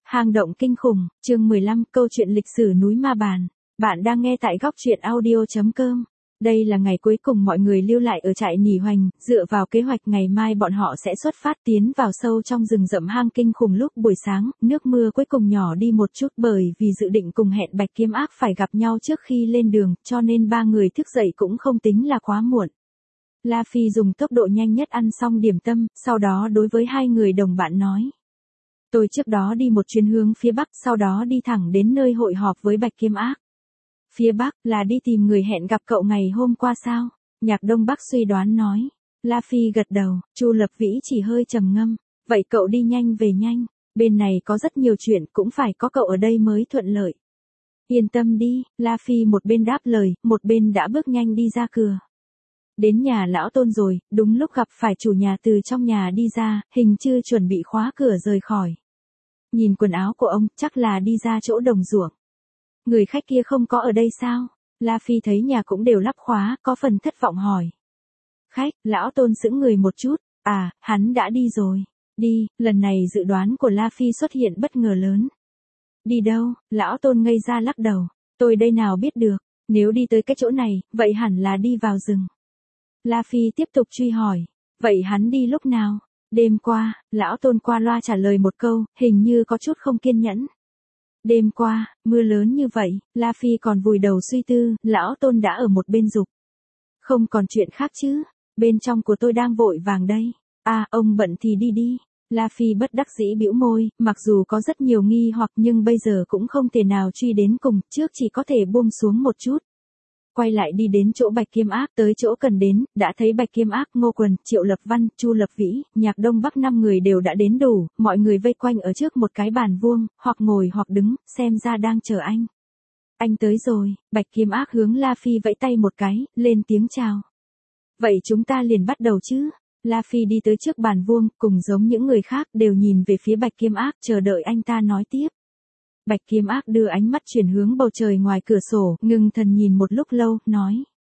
Hang động kinh khủng, chương 15, câu chuyện lịch sử núi Ma Bàn. Bạn đang nghe tại góc truyện audio.com. Đây là ngày cuối cùng mọi người lưu lại ở trại Nỉ Hoành, dựa vào kế hoạch ngày mai bọn họ sẽ xuất phát tiến vào sâu trong rừng rậm hang kinh khủng lúc buổi sáng, nước mưa cuối cùng nhỏ đi một chút bởi vì dự định cùng hẹn Bạch Kiếm Ác phải gặp nhau trước khi lên đường, cho nên ba người thức dậy cũng không tính là quá muộn. La Phi dùng tốc độ nhanh nhất ăn xong điểm tâm, sau đó đối với hai người đồng bạn nói. Tôi trước đó đi một chuyến hướng phía Bắc, sau đó đi thẳng đến nơi hội họp với Bạch Kiếm Ác. Phía Bắc là đi tìm người hẹn gặp cậu ngày hôm qua sao? Nhạc Đông Bắc suy đoán nói. La Phi gật đầu, Chu Lập Vĩ chỉ hơi trầm ngâm. Vậy cậu đi nhanh về nhanh, bên này có rất nhiều chuyện cũng phải có cậu ở đây mới thuận lợi. Yên tâm đi, La Phi một bên đáp lời, một bên đã bước nhanh đi ra cửa. Đến nhà lão Tôn rồi, đúng lúc gặp phải chủ nhà từ trong nhà đi ra, hình chưa chuẩn bị khóa cửa rời khỏi. Nhìn quần áo của ông, chắc là đi ra chỗ đồng ruộng. Người khách kia không có ở đây sao? La Phi thấy nhà cũng đều lắp khóa, có phần thất vọng hỏi. Khách, lão Tôn sững người một chút, à, hắn đã đi rồi. Đi, lần này dự đoán của La Phi xuất hiện bất ngờ lớn. Đi đâu? Lão Tôn ngây ra lắc đầu. Tôi đây nào biết được, nếu đi tới cái chỗ này, vậy hẳn là đi vào rừng. La Phi tiếp tục truy hỏi. Vậy hắn đi lúc nào? Đêm qua, lão Tôn qua loa trả lời một câu, hình như có chút không kiên nhẫn. Đêm qua, mưa lớn như vậy, La Phi còn vùi đầu suy tư, lão Tôn đã ở một bên dục. Không còn chuyện khác chứ, bên trong của tôi đang vội vàng đây. À, ông bận thì đi đi. La Phi bất đắc dĩ bĩu môi, mặc dù có rất nhiều nghi hoặc nhưng bây giờ cũng không thể nào truy đến cùng, trước chỉ có thể buông xuống một chút. Quay lại đi đến chỗ Bạch Kiếm Ác, tới chỗ cần đến, đã thấy Bạch Kiếm Ác, Ngô Quần, Triệu Lập Văn, Chu Lập Vĩ, Nhạc Đông Bắc 5 người đều đã đến đủ, mọi người vây quanh ở trước một cái bàn vuông, hoặc ngồi hoặc đứng, xem ra đang chờ anh. Anh tới rồi, Bạch Kiếm Ác hướng La Phi vẫy tay một cái, lên tiếng chào. Vậy chúng ta liền bắt đầu chứ? La Phi đi tới trước bàn vuông, cùng giống những người khác đều nhìn về phía Bạch Kiếm Ác, chờ đợi anh ta nói tiếp. Bạch Kiếm Ác đưa ánh mắt chuyển hướng bầu trời ngoài cửa sổ, ngưng thần nhìn một lúc lâu, nói.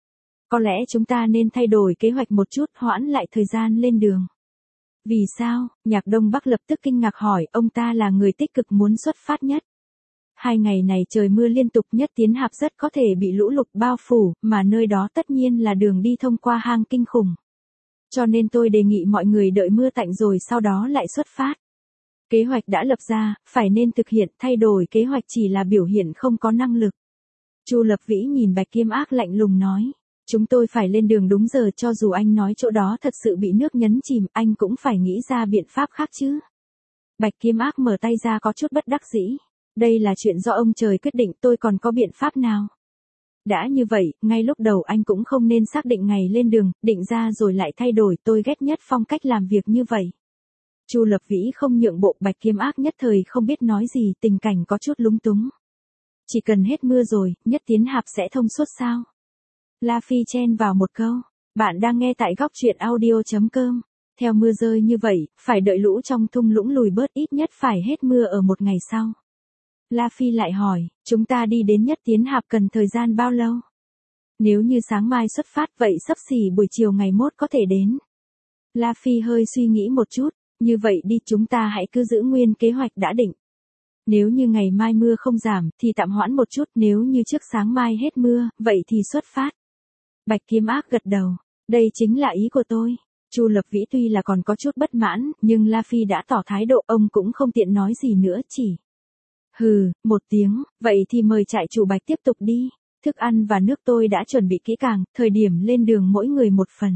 Có lẽ chúng ta nên thay đổi kế hoạch một chút, hoãn lại thời gian lên đường. Vì sao? Nhạc Đông Bắc lập tức kinh ngạc hỏi, ông ta là người tích cực muốn xuất phát nhất. 2 ngày này trời mưa liên tục, Nhất Tiến Hạp rất có thể bị lũ lụt bao phủ, mà nơi đó tất nhiên là đường đi thông qua hang kinh khủng. Cho nên tôi đề nghị mọi người đợi mưa tạnh rồi sau đó lại xuất phát. Kế hoạch đã lập ra, phải nên thực hiện, thay đổi kế hoạch chỉ là biểu hiện không có năng lực. Chu Lập Vĩ nhìn Bạch Kiếm Ác lạnh lùng nói, chúng tôi phải lên đường đúng giờ, cho dù anh nói chỗ đó thật sự bị nước nhấn chìm, anh cũng phải nghĩ ra biện pháp khác chứ. Bạch Kiếm Ác mở tay ra có chút bất đắc dĩ, đây là chuyện do ông trời quyết định, tôi còn có biện pháp nào. Đã như vậy, ngay lúc đầu anh cũng không nên xác định ngày lên đường, định ra rồi lại thay đổi, tôi ghét nhất phong cách làm việc như vậy. Chu Lập Vĩ không nhượng bộ, Bạch Kiếm Ác nhất thời không biết nói gì, tình cảnh có chút lúng túng. Chỉ cần hết mưa rồi, Nhất Tiến Hạp sẽ thông suốt sao? La Phi chen vào một câu, bạn đang nghe tại góc truyện audio.com. Theo mưa rơi như vậy, phải đợi lũ trong thung lũng lùi bớt, ít nhất phải hết mưa ở một ngày sau. La Phi lại hỏi, chúng ta đi đến Nhất Tiến Hạp cần thời gian bao lâu? Nếu như sáng mai xuất phát vậy xấp xỉ buổi chiều ngày mốt có thể đến. La Phi hơi suy nghĩ một chút. Như vậy đi, chúng ta hãy cứ giữ nguyên kế hoạch đã định. Nếu như ngày mai mưa không giảm, thì tạm hoãn một chút, nếu như trước sáng mai hết mưa, vậy thì xuất phát. Bạch Kiếm Ác gật đầu, đây chính là ý của tôi. Chu Lập Vĩ tuy là còn có chút bất mãn, nhưng La Phi đã tỏ thái độ, ông cũng không tiện nói gì nữa, chỉ. Hừ, một tiếng, vậy thì mời trại chủ Bạch tiếp tục đi. Thức ăn và nước tôi đã chuẩn bị kỹ càng, thời điểm lên đường mỗi người một phần.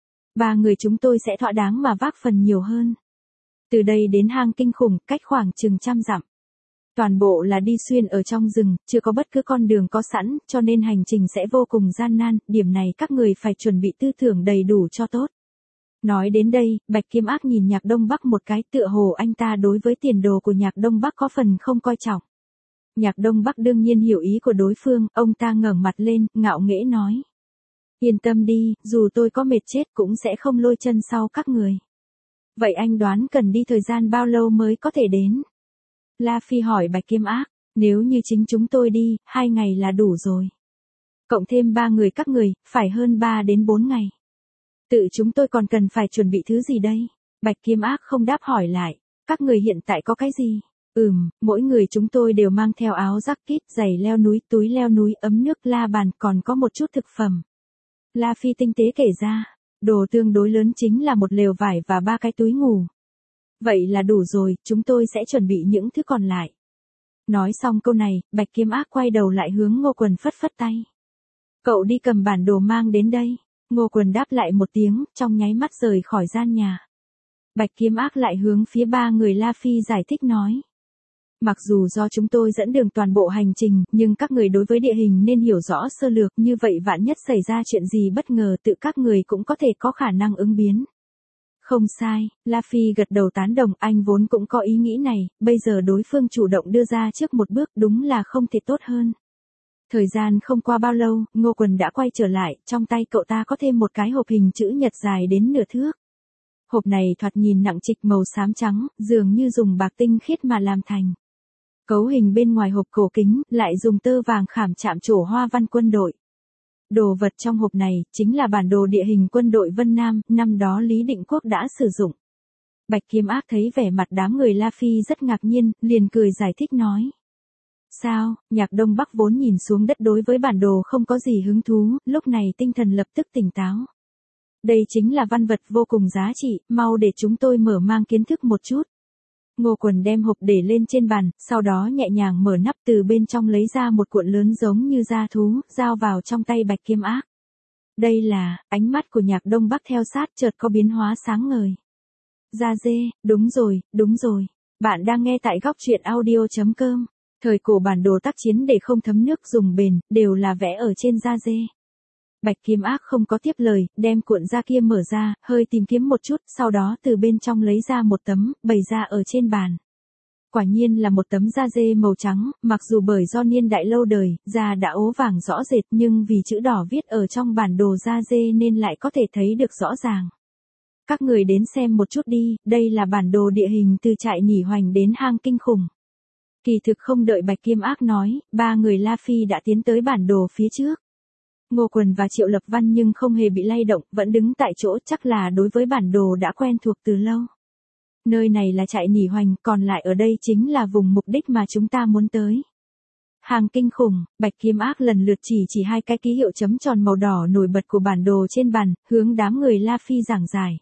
3 người chúng tôi sẽ thỏa đáng mà vác phần nhiều hơn. Từ đây đến hang kinh khủng, cách khoảng chừng 100 dặm. Toàn bộ là đi xuyên ở trong rừng, chưa có bất cứ con đường có sẵn, cho nên hành trình sẽ vô cùng gian nan, điểm này các người phải chuẩn bị tư tưởng đầy đủ cho tốt. Nói đến đây, Bạch Kiếm Ác nhìn Nhạc Đông Bắc một cái, tựa hồ anh ta đối với tiền đồ của Nhạc Đông Bắc có phần không coi trọng. Nhạc Đông Bắc đương nhiên hiểu ý của đối phương, ông ta ngẩng mặt lên, ngạo nghễ nói. Yên tâm đi, dù tôi có mệt chết cũng sẽ không lôi chân sau các người. Vậy anh đoán cần đi thời gian bao lâu mới có thể đến? La Phi hỏi Bạch Kiếm Ác, nếu như chính chúng tôi đi, 2 ngày là đủ rồi. Cộng thêm 3 người các người, phải hơn 3 đến 4 ngày. Tự chúng tôi còn cần phải chuẩn bị thứ gì đây? Bạch Kiếm Ác không đáp hỏi lại, các người hiện tại có cái gì? Mỗi người chúng tôi đều mang theo áo jacket, giày leo núi, túi leo núi, ấm nước, la bàn, còn có một chút thực phẩm. La Phi tinh tế kể ra, đồ tương đối lớn chính là một lều vải và 3 cái túi ngủ. Vậy là đủ rồi, chúng tôi sẽ chuẩn bị những thứ còn lại. Nói xong câu này, Bạch Kiếm Ác quay đầu lại hướng Ngô Quần phất phất tay. Cậu đi cầm bản đồ mang đến đây. Ngô Quần đáp lại một tiếng, trong nháy mắt rời khỏi gian nhà. Bạch Kiếm Ác lại hướng phía 3 người La Phi giải thích nói. Mặc dù do chúng tôi dẫn đường toàn bộ hành trình, nhưng các người đối với địa hình nên hiểu rõ sơ lược, như vậy vạn nhất xảy ra chuyện gì bất ngờ tự các người cũng có thể có khả năng ứng biến. Không sai, La Phi gật đầu tán đồng, anh vốn cũng có ý nghĩ này, bây giờ đối phương chủ động đưa ra trước một bước đúng là không thể tốt hơn. Thời gian không qua bao lâu, Ngô Quần đã quay trở lại, trong tay cậu ta có thêm một cái hộp hình chữ nhật dài đến nửa thước. Hộp này thoạt nhìn nặng trịch màu xám trắng, dường như dùng bạc tinh khiết mà làm thành. Cấu hình bên ngoài hộp cổ kính, lại dùng tơ vàng khảm chạm trổ hoa văn quân đội. Đồ vật trong hộp này, chính là bản đồ địa hình quân đội Vân Nam, năm đó Lý Định Quốc đã sử dụng. Bạch Kiếm Ác thấy vẻ mặt đám người La Phi rất ngạc nhiên, liền cười giải thích nói. Sao, Nhạc Đông Bắc vốn nhìn xuống đất đối với bản đồ không có gì hứng thú, lúc này tinh thần lập tức tỉnh táo. Đây chính là văn vật vô cùng giá trị, mau để chúng tôi mở mang kiến thức một chút. Ngô Quần đem hộp để lên trên bàn, sau đó nhẹ nhàng mở nắp từ bên trong lấy ra một cuộn lớn giống như da thú, giao vào trong tay Bạch Kiếm Ác. Đây là, ánh mắt của Nhạc Đông Bắc theo sát chợt có biến hóa sáng ngời. Da dê, đúng rồi. Bạn đang nghe tại góc truyện audio.com. Thời cổ bản đồ tác chiến để không thấm nước dùng bền, đều là vẽ ở trên da dê. Bạch Kiếm Ác không có tiếp lời, đem cuộn da kia mở ra, hơi tìm kiếm một chút, sau đó từ bên trong lấy ra một tấm, bày ra ở trên bàn. Quả nhiên là một tấm da dê màu trắng, mặc dù bởi do niên đại lâu đời, da đã ố vàng rõ rệt nhưng vì chữ đỏ viết ở trong bản đồ da dê nên lại có thể thấy được rõ ràng. Các người đến xem một chút đi, đây là bản đồ địa hình từ trại Nhỉ Hoành đến hang Kinh Khủng. Kỳ thực không đợi Bạch Kiếm Ác nói, 3 người La Phi đã tiến tới bản đồ phía trước. Ngô Quần và Triệu Lập Văn nhưng không hề bị lay động, vẫn đứng tại chỗ, chắc là đối với bản đồ đã quen thuộc từ lâu. Nơi này là trại Nhỉ Hoành, còn lại ở đây chính là vùng mục đích mà chúng ta muốn tới. Hang Kinh Khủng, Bạch Kiếm Ác lần lượt chỉ 2 cái ký hiệu chấm tròn màu đỏ nổi bật của bản đồ trên bàn, hướng đám người La Phi giảng giải.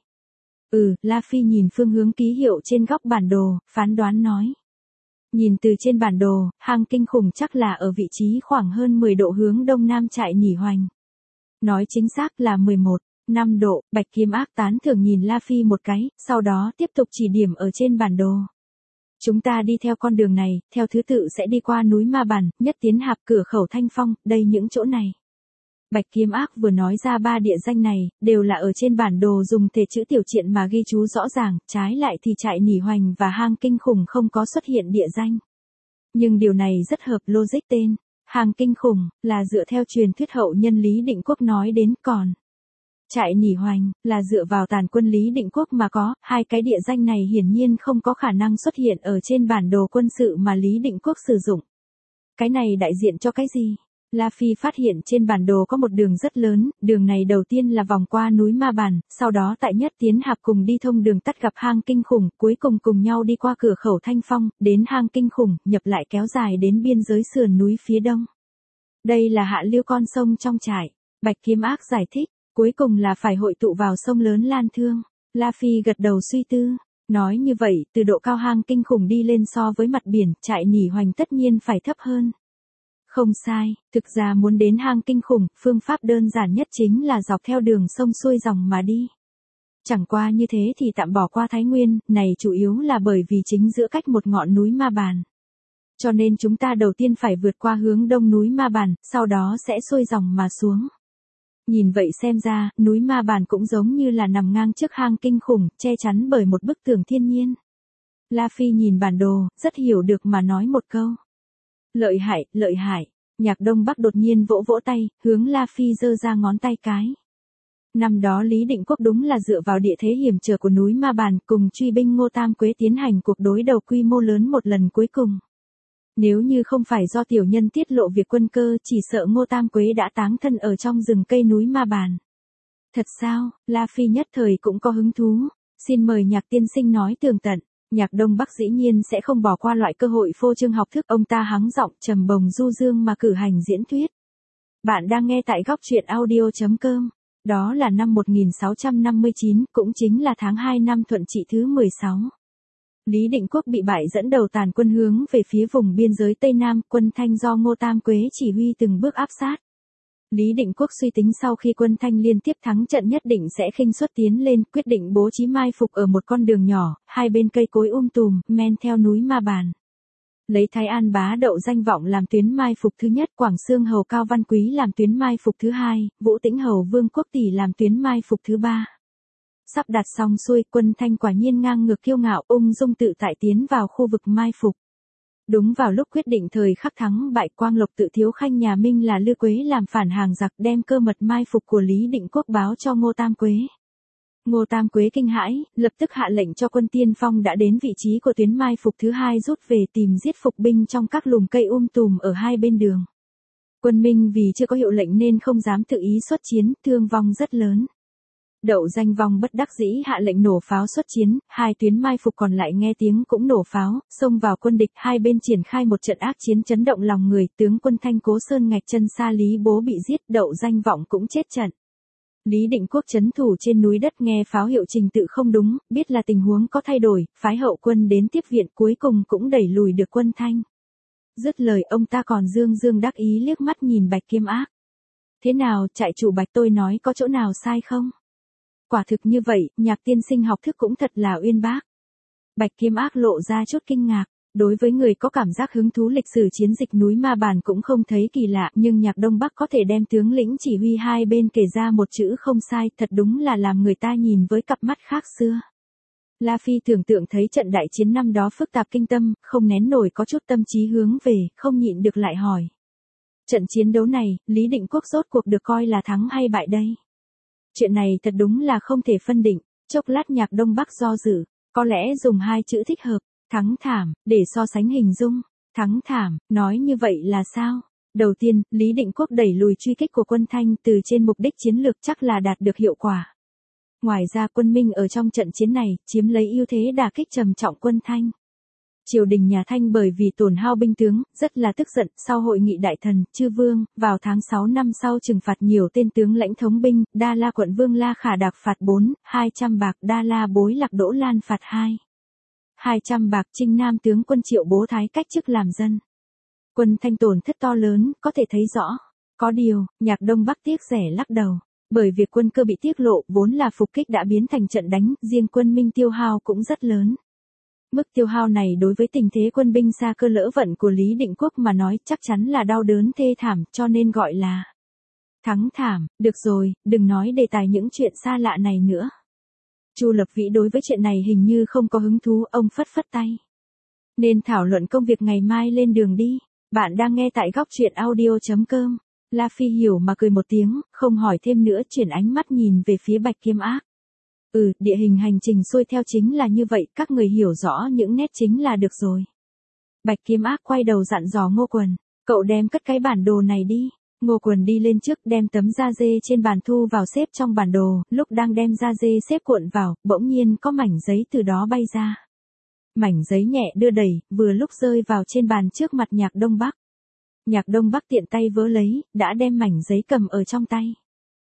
La Phi nhìn phương hướng ký hiệu trên góc bản đồ, phán đoán nói. Nhìn từ trên bản đồ, hang Kinh Khủng chắc là ở vị trí khoảng hơn 10 độ hướng đông nam trại Nhỉ Hoành. Nói chính xác là 11,5 độ, Bạch Kiếm Ác tán thưởng nhìn La Phi một cái, sau đó tiếp tục chỉ điểm ở trên bản đồ. Chúng ta đi theo con đường này, theo thứ tự sẽ đi qua núi Ma Bản, Nhất Tiến Hạp, Cửa Khẩu Thanh Phong, đây những chỗ này. Bạch Kiếm Ác vừa nói ra 3 địa danh này, đều là ở trên bản đồ dùng thể chữ tiểu triện mà ghi chú rõ ràng, trái lại thì trại Nhỉ Hoành và hang Kinh Khủng không có xuất hiện địa danh. Nhưng điều này rất hợp logic tên. Hang Kinh Khủng, là dựa theo truyền thuyết hậu nhân Lý Định Quốc nói đến, còn trại Nhỉ Hoành, là dựa vào tàn quân Lý Định Quốc mà có, 2 cái địa danh này hiển nhiên không có khả năng xuất hiện ở trên bản đồ quân sự mà Lý Định Quốc sử dụng. Cái này đại diện cho cái gì? La Phi phát hiện trên bản đồ có một đường rất lớn, đường này đầu tiên là vòng qua núi Ma Bản, sau đó tại Nhất Tiến Hạp cùng đi thông đường tắt gặp hang Kinh Khủng, cuối cùng nhau đi qua Cửa Khẩu Thanh Phong, đến hang Kinh Khủng, nhập lại kéo dài đến biên giới sườn núi phía đông. Đây là hạ lưu con sông trong trại. Bạch Kiếm Ác giải thích, cuối cùng là phải hội tụ vào sông lớn Lan Thương. La Phi gật đầu suy tư. Nói như vậy, từ độ cao hang Kinh Khủng đi lên so với mặt biển, trại Nhỉ Hoành tất nhiên phải thấp hơn. Không sai, thực ra muốn đến hang Kinh Khủng, phương pháp đơn giản nhất chính là dọc theo đường sông xuôi dòng mà đi. Chẳng qua như thế thì tạm bỏ qua Thái Nguyên, này chủ yếu là bởi vì chính giữa cách một ngọn núi Ma Bản. Cho nên chúng ta đầu tiên phải vượt qua hướng đông núi Ma Bản, sau đó sẽ xuôi dòng mà xuống. Nhìn vậy xem ra, núi Ma Bản cũng giống như là nằm ngang trước hang Kinh Khủng, che chắn bởi một bức tường thiên nhiên. La Phi nhìn bản đồ, rất hiểu được mà nói một câu. Lợi hại. Nhạc Đông Bắc đột nhiên vỗ vỗ tay, hướng La Phi giơ ra ngón tay cái. Năm đó Lý Định Quốc đúng là dựa vào địa thế hiểm trở của núi Ma Bản cùng truy binh Ngô Tam Quế tiến hành cuộc đối đầu quy mô lớn một lần cuối cùng. Nếu như không phải do tiểu nhân tiết lộ việc quân cơ, chỉ sợ Ngô Tam Quế đã táng thân ở trong rừng cây núi Ma Bản. Thật sao? La Phi nhất thời cũng có hứng thú. Xin mời Nhạc tiên sinh nói tường tận. Nhạc Đông Bắc dĩ nhiên sẽ không bỏ qua loại cơ hội phô trương học thức, ông ta hắng giọng trầm bồng du dương mà cử hành diễn thuyết. Bạn đang nghe tại góc truyện audio.com. Đó là năm 1659, cũng chính là tháng 2 năm Thuận Trị thứ 16. Lý Định Quốc bị bại dẫn đầu tàn quân hướng về phía vùng biên giới Tây Nam, quân Thanh do Ngô Tam Quế chỉ huy từng bước áp sát. Lý Định Quốc suy tính sau khi quân Thanh liên tiếp thắng trận nhất định sẽ khinh suất tiến lên, quyết định bố trí mai phục ở một con đường nhỏ, hai bên cây cối tùm, men theo núi Ma Bàn. Lấy Thái An Bá Đậu Danh Vọng làm tuyến mai phục thứ nhất, Quảng Xương Hầu Cao Văn Quý làm tuyến mai phục thứ hai, Vũ Tĩnh Hầu Vương Quốc Tỷ làm tuyến mai phục thứ ba. Sắp đặt xong xuôi, quân Thanh quả nhiên ngang ngược kiêu ngạo, ung dung tự tại tiến vào khu vực mai phục. Đúng vào lúc quyết định thời khắc thắng bại, Quang Lộc Tự thiếu khanh nhà Minh là Lư Quế làm phản hàng giặc, đem cơ mật mai phục của Lý Định Quốc báo cho Ngô Tam Quế. Ngô Tam Quế kinh hãi, lập tức hạ lệnh cho quân tiên phong đã đến vị trí của tuyến mai phục thứ hai rút về tìm giết phục binh trong các lùm cây tùm ở hai bên đường. Quân Minh vì chưa có hiệu lệnh nên không dám tự ý xuất chiến, thương vong rất lớn. Đậu Danh Vong bất đắc dĩ hạ lệnh nổ pháo xuất chiến, hai tuyến mai phục còn lại nghe tiếng cũng nổ pháo, xông vào quân địch, hai bên triển khai một trận ác chiến chấn động lòng người, tướng quân Thanh Cố Sơn Ngạch Chân Sa Lý Bố bị giết, Đậu Danh Vọng cũng chết trận. Lý Định Quốc trấn thủ trên núi đất nghe pháo hiệu trình tự không đúng, biết là tình huống có thay đổi, phái hậu quân đến tiếp viện, cuối cùng cũng đẩy lùi được quân Thanh. Dứt lời ông ta còn dương dương đắc ý liếc mắt nhìn Bạch Kiêm Ác. Thế nào, trại chủ Bạch, tôi nói có chỗ nào sai không? Quả thực như vậy, Nhạc tiên sinh học thức cũng thật là uyên bác. Bạch Kiêm Ác lộ ra chút kinh ngạc. Đối với người có cảm giác hứng thú lịch sử chiến dịch núi Ma Bàn cũng không thấy kỳ lạ, nhưng Nhạc Đông Bắc có thể đem tướng lĩnh chỉ huy hai bên kể ra một chữ không sai, thật đúng là làm người ta nhìn với cặp mắt khác xưa. La Phi tưởng tượng thấy trận đại chiến năm đó phức tạp kinh tâm, không nén nổi có chút tâm trí hướng về, không nhịn được lại hỏi. Trận chiến đấu này, Lý Định Quốc rốt cuộc được coi là thắng hay bại đây? Chuyện này thật đúng là không thể phân định, chốc lát Nhạc Đông Bắc do dự, có lẽ dùng hai chữ thích hợp. Thắng thảm, để so sánh hình dung. Thắng thảm, nói như vậy là sao? Đầu tiên, Lý Định Quốc đẩy lùi truy kích của quân Thanh từ trên mục đích chiến lược chắc là đạt được hiệu quả. Ngoài ra quân Minh ở trong trận chiến này, chiếm lấy ưu thế đả kích trầm trọng quân Thanh. Triều đình nhà Thanh bởi vì tổn hao binh tướng, rất là tức giận, sau hội nghị đại thần, chư vương, vào tháng 6 năm sau trừng phạt nhiều tên tướng lãnh thống binh, Đa La quận vương La Khả Đạc phạt 200 bạc, Đa La Bối Lạc Đỗ Lan phạt 200 bạc, Trinh Nam tướng quân Triệu Bố Thái cách chức làm dân. Quân Thanh tổn thất to lớn, có thể thấy rõ. Có điều, Nhạc Đông Bắc tiếc rẻ lắc đầu. Bởi việc quân cơ bị tiết lộ, vốn là phục kích đã biến thành trận đánh, riêng quân Minh tiêu hao cũng rất lớn. Mức tiêu hao này đối với tình thế quân binh xa cơ lỡ vận của Lý Định Quốc mà nói chắc chắn là đau đớn thê thảm, cho nên gọi là thắng thảm. Được rồi, đừng nói đề tài những chuyện xa lạ này nữa. Chu Lập Vĩ đối với chuyện này hình như không có hứng thú, ông phất phất tay. Nên thảo luận công việc ngày mai lên đường đi. Bạn đang nghe tại góc truyện audio.com. La Phi hiểu mà cười một tiếng, không hỏi thêm nữa, chuyển ánh mắt nhìn về phía Bạch Kiêm Ác. Địa hình hành trình xuôi theo chính là như vậy, các người hiểu rõ những nét chính là được rồi. Bạch Kiêm Ác quay đầu dặn dò Ngô Quần, cậu đem cất cái bản đồ này đi. Ngô Quần đi lên trước đem tấm da dê trên bàn thu vào xếp trong bản đồ, lúc đang đem da dê xếp cuộn vào, bỗng nhiên có mảnh giấy từ đó bay ra. Mảnh giấy nhẹ đưa đẩy, vừa lúc rơi vào trên bàn trước mặt Nhạc Đông Bắc. Nhạc Đông Bắc tiện tay vớ lấy, đã đem mảnh giấy cầm ở trong tay.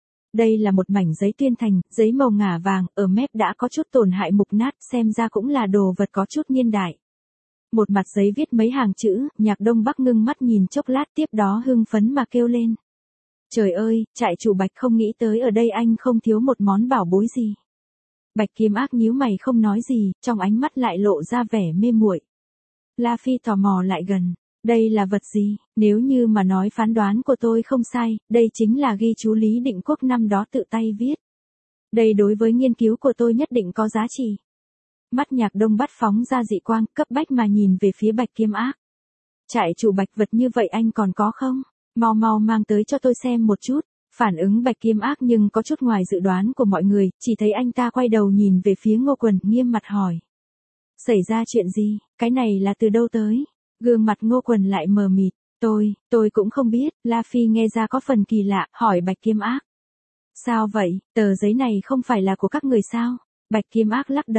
Đây là một mảnh giấy tuyên thành, giấy màu ngả vàng, ở mép đã có chút tổn hại mục nát, xem ra cũng là đồ vật có chút niên đại. Một mặt giấy viết mấy hàng chữ, Nhạc Đông Bắc ngưng mắt nhìn chốc lát, tiếp đó hưng phấn mà kêu lên. Trời ơi, trại chủ Bạch, không nghĩ tới ở đây anh không thiếu một món bảo bối gì. Bạch Kiêm Ác nhíu mày không nói gì, trong ánh mắt lại lộ ra vẻ mê muội. La Phi tò mò lại gần. Đây là vật gì? Nếu như mà nói phán đoán của tôi không sai, đây chính là ghi chú Lý Định Quốc năm đó tự tay viết. Đây đối với nghiên cứu của tôi nhất định có giá trị. Mắt Nhạc Đông Bắc phóng ra dị quang, cấp bách mà nhìn về phía Bạch Kiêm Ác. Trại chủ Bạch, vật như vậy anh còn có không? Mau mau mang tới cho tôi xem một chút. Phản ứng Bạch Kiêm Ác nhưng có chút ngoài dự đoán của mọi người, chỉ thấy anh ta quay đầu nhìn về phía Ngô Quần, nghiêm mặt hỏi. Xảy ra chuyện gì? Cái này là từ đâu tới? Gương mặt Ngô Quần lại mờ mịt. Tôi cũng không biết. La Phi nghe ra có phần kỳ lạ, hỏi Bạch Kiêm Ác. Sao vậy, tờ giấy này không phải là của các người sao? Bạch Kiêm Ác lắc đầu.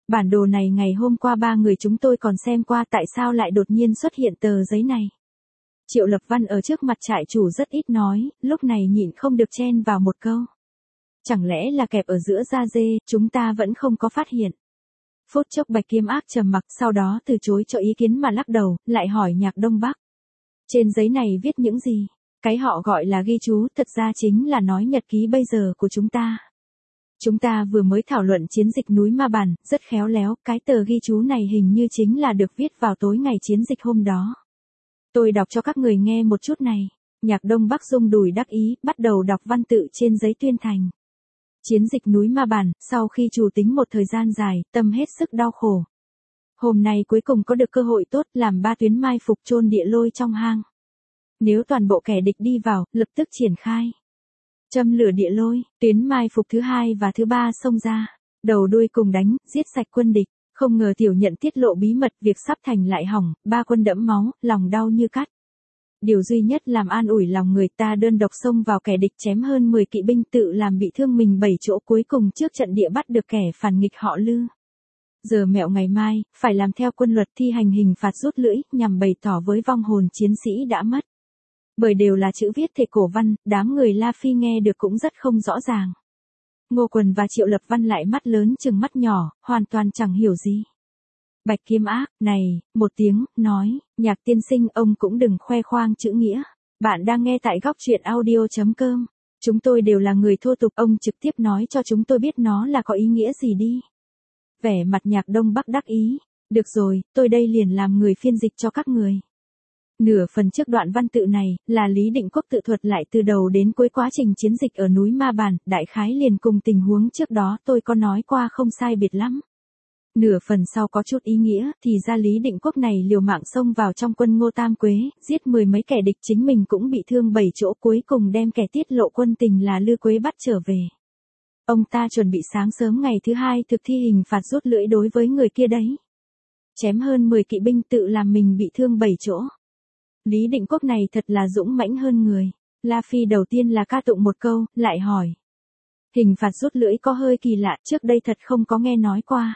Bản đồ này ngày hôm qua ba người chúng tôi còn xem qua, tại sao lại đột nhiên xuất hiện tờ giấy này. Triệu Lập Văn ở trước mặt trại chủ rất ít nói, lúc này nhịn không được chen vào một câu. Chẳng lẽ là kẹp ở giữa da dê, chúng ta vẫn không có phát hiện. Phút chốc Bạch Kiếm Ác trầm mặc, sau đó từ chối cho ý kiến mà lắc đầu, lại hỏi Nhạc Đông Bắc. Trên giấy này viết những gì? Cái họ gọi là ghi chú, thật ra chính là nói nhật ký bây giờ của chúng ta. Chúng ta vừa mới thảo luận chiến dịch núi Ma Bản, rất khéo léo, cái tờ ghi chú này hình như chính là được viết vào tối ngày chiến dịch hôm đó. Tôi đọc cho các người nghe một chút này. Nhạc Đông Bắc rung đùi đắc ý, bắt đầu đọc văn tự trên giấy tuyên thành. Chiến dịch núi Ma Bản, sau khi chủ tính một thời gian dài, tâm hết sức đau khổ. Hôm nay cuối cùng có được cơ hội tốt, làm 3 tuyến mai phục chôn địa lôi trong hang. Nếu toàn bộ kẻ địch đi vào, lập tức triển khai. Châm lửa địa lôi, tuyến mai phục thứ 2 và thứ 3 xông ra. Đầu đuôi cùng đánh, giết sạch quân địch. Không ngờ tiểu nhận tiết lộ bí mật, việc sắp thành lại hỏng, 3 quân đẫm máu, lòng đau như cắt. Điều duy nhất làm an ủi lòng người ta, đơn độc xông vào kẻ địch chém hơn 10 kỵ binh, tự làm bị thương mình 7 chỗ, cuối cùng trước trận địa bắt được kẻ phản nghịch họ Lư. Giờ mẹo ngày mai, phải làm theo quân luật thi hành hình phạt rút lưỡi, nhằm bày tỏ với vong hồn chiến sĩ đã mất. Bởi đều là chữ viết thể cổ văn, đám người La Phi nghe được cũng rất không rõ ràng. Ngô Quần và Triệu Lập Văn lại mắt lớn chừng mắt nhỏ, hoàn toàn chẳng hiểu gì. Bạch Kiếm Ác, này, một tiếng, nói, Nhạc tiên sinh, ông cũng đừng khoe khoang chữ nghĩa. Bạn đang nghe tại góc truyện audio.com. Chúng tôi đều là người thô tục, ông trực tiếp nói cho chúng tôi biết nó là có ý nghĩa gì đi. Vẻ mặt Nhạc Đông Bắc đắc ý. Được rồi, tôi đây liền làm người phiên dịch cho các người. Nửa phần trước đoạn văn tự này, là Lý Định Quốc tự thuật lại từ đầu đến cuối quá trình chiến dịch ở núi Ma Bản, đại khái liền cùng tình huống trước đó tôi có nói qua không sai biệt lắm. Nửa phần sau có chút ý nghĩa, thì ra Lý Định Quốc này liều mạng xông vào trong quân Ngô Tam Quế, giết 10 mấy kẻ địch, chính mình cũng bị thương 7 chỗ, cuối cùng đem kẻ tiết lộ quân tình là Lư Quế bắt trở về. Ông ta chuẩn bị sáng sớm ngày thứ 2 thực thi hình phạt rút lưỡi đối với người kia đấy. Chém hơn 10 kỵ binh, tự làm mình bị thương 7 chỗ. Lý Định Quốc này thật là dũng mãnh hơn người. La Phi đầu tiên là ca tụng một câu, lại hỏi. Hình phạt rút lưỡi có hơi kỳ lạ, trước đây thật không có nghe nói qua.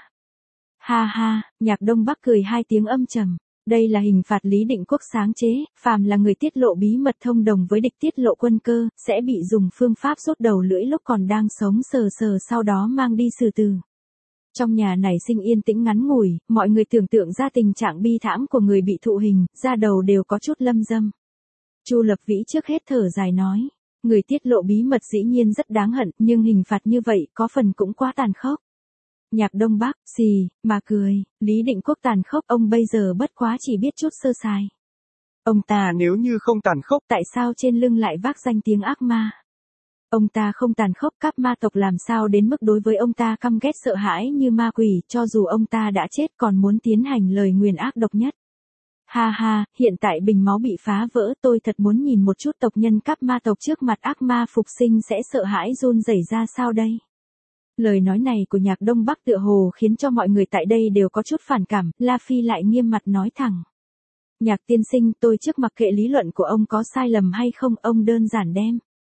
Ha ha, Nhạc Đông Bắc cười 2 tiếng âm trầm. Đây là hình phạt Lý Định Quốc sáng chế, phàm là người tiết lộ bí mật thông đồng với địch, tiết lộ quân cơ, sẽ bị dùng phương pháp rút đầu lưỡi lúc còn đang sống, sờ sau đó mang đi xử tử. Trong nhà nảy sinh yên tĩnh ngắn ngủi, mọi người tưởng tượng ra tình trạng bi thảm của người bị thụ hình, da đầu đều có chút lâm dâm. Chu Lập Vĩ trước hết thở dài nói, người tiết lộ bí mật dĩ nhiên rất đáng hận, nhưng hình phạt như vậy có phần cũng quá tàn khốc. Nhạc Đông Bắc, xì, mà cười, Lý Định Quốc tàn khốc, ông bây giờ bất quá chỉ biết chút sơ sài. Ông ta nếu như không tàn khốc, tại sao trên lưng lại vác danh tiếng ác ma? Ông ta không tàn khốc, các ma tộc làm sao đến mức đối với ông ta căm ghét sợ hãi như ma quỷ, cho dù ông ta đã chết còn muốn tiến hành lời nguyền ác độc nhất. Ha ha, hiện tại bình máu bị phá vỡ, tôi thật muốn nhìn một chút tộc nhân các ma tộc trước mặt ác ma phục sinh sẽ sợ hãi run rẩy ra sao đây. Lời nói này của Nhạc Đông Bắc tựa hồ khiến cho mọi người tại đây đều có chút phản cảm, La Phi lại nghiêm mặt nói thẳng. Nhạc tiên sinh, tôi trước mặc kệ lý luận của ông có sai lầm hay không, ông đơn giản đem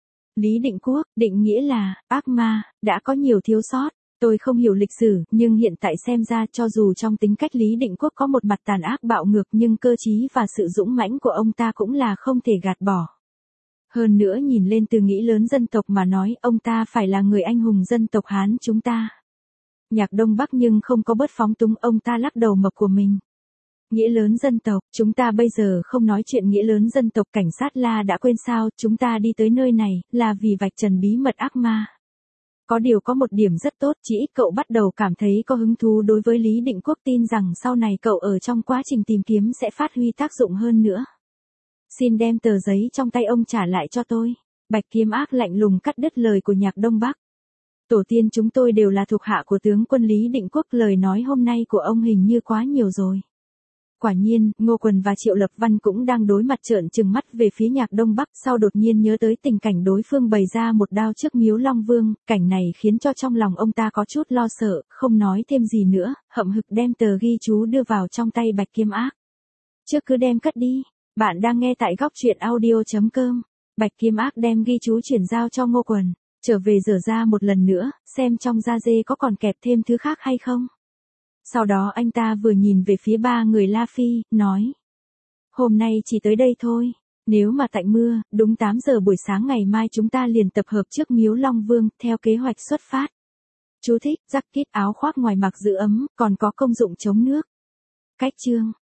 Lý Định Quốc, định nghĩa là, ác ma, đã có nhiều thiếu sót. Tôi không hiểu lịch sử, nhưng hiện tại xem ra cho dù trong tính cách Lý Định Quốc có một mặt tàn ác bạo ngược, nhưng cơ trí và sự dũng mãnh của ông ta cũng là không thể gạt bỏ. Hơn nữa nhìn lên từ nghĩ lớn dân tộc mà nói, ông ta phải là người anh hùng dân tộc Hán chúng ta. Nhạc Đông Bắc nhưng không có bớt phóng túng, ông ta lắc đầu mập của mình. Nghĩa lớn dân tộc, chúng ta bây giờ không nói chuyện nghĩa lớn dân tộc, cảnh sát La đã quên sao, chúng ta đi tới nơi này, là vì vạch trần bí mật ác ma. Có điều có một điểm rất tốt, chỉ ít cậu bắt đầu cảm thấy có hứng thú đối với Lý Định Quốc, tin rằng sau này cậu ở trong quá trình tìm kiếm sẽ phát huy tác dụng hơn nữa. Xin đem tờ giấy trong tay ông trả lại cho tôi. Bạch Kiếm Ác lạnh lùng cắt đứt lời của Nhạc Đông Bắc. Tổ tiên chúng tôi đều là thuộc hạ của tướng quân Lý Định Quốc, lời nói hôm nay của ông hình như quá nhiều rồi. Quả nhiên, Ngô Quần và Triệu Lập Văn cũng đang đối mặt trợn trừng mắt về phía Nhạc Đông Bắc, sau đột nhiên nhớ tới tình cảnh đối phương bày ra một đao trước miếu Long Vương, cảnh này khiến cho trong lòng ông ta có chút lo sợ, không nói thêm gì nữa, hậm hực đem tờ ghi chú đưa vào trong tay Bạch Kiếm Ác. Trước cứ đem cất đi. Bạn đang nghe tại góc truyện audio.com. Bạch Kiếm Ác đem ghi chú chuyển giao cho Ngô Quần, trở về rửa ra một lần nữa, xem trong da dê có còn kẹp thêm thứ khác hay không. Sau đó anh ta vừa nhìn về phía ba người La Phi, nói. Hôm nay chỉ tới đây thôi. Nếu mà tạnh mưa, đúng 8 giờ buổi sáng ngày mai chúng ta liền tập hợp trước miếu Long Vương, theo kế hoạch xuất phát. Chú thích, jacket áo khoác ngoài mặc giữ ấm, còn có công dụng chống nước. Cách chương.